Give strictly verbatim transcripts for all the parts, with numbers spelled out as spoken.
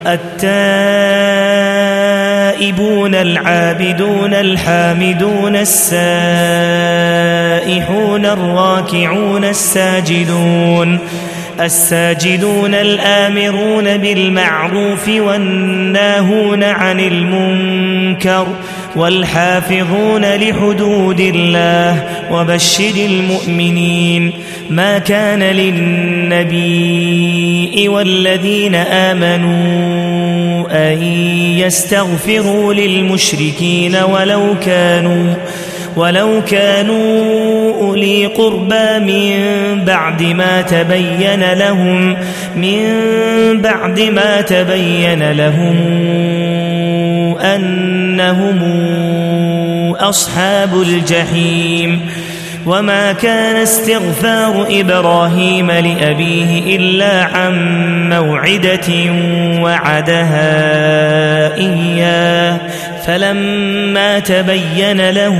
التائبون العابدون الحامدون السائحون الراكعون الساجدون الساجدون الآمرون بالمعروف والناهون عن المنكر والحافظون لحدود الله وبشر المؤمنين. ما كان للنبي والذين آمنوا أن يستغفروا للمشركين ولو كانوا ولو كانوا أولي قربى من بعد ما تبين لهم من بعد ما تبين لهم أنهم أصحاب الجحيم. وما كان استغفار إبراهيم لأبيه إلا عن موعدة وعدها إياه فلما تبين له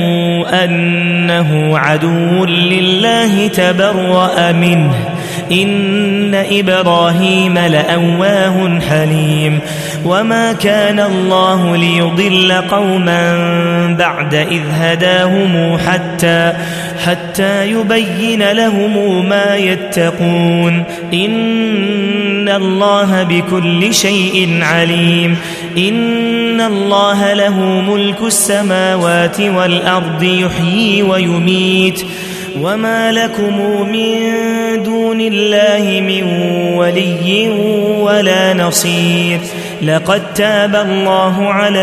أنه عدو لله تبرأ منه إن إبراهيم لأواه حليم. وما كان الله ليضل قوما بعد إذ هداهم حتى حتى يبين لهم ما يتقون إن الله بكل شيء عليم. إن الله له ملك السماوات والأرض يحيي ويميت وما لكم من دون الله من ولي ولا نصير. لقد تاب الله على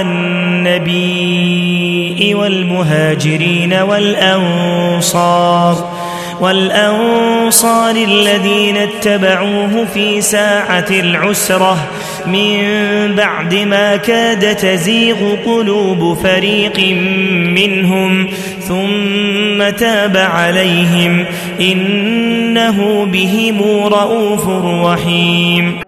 النبي والمهاجرين والأنصار والأنصار الذين اتبعوه في ساعة العسرة من بعد ما كاد تزيغ قلوب فريق منهم ثم تاب عليهم إنه بهم رءوف رحيم.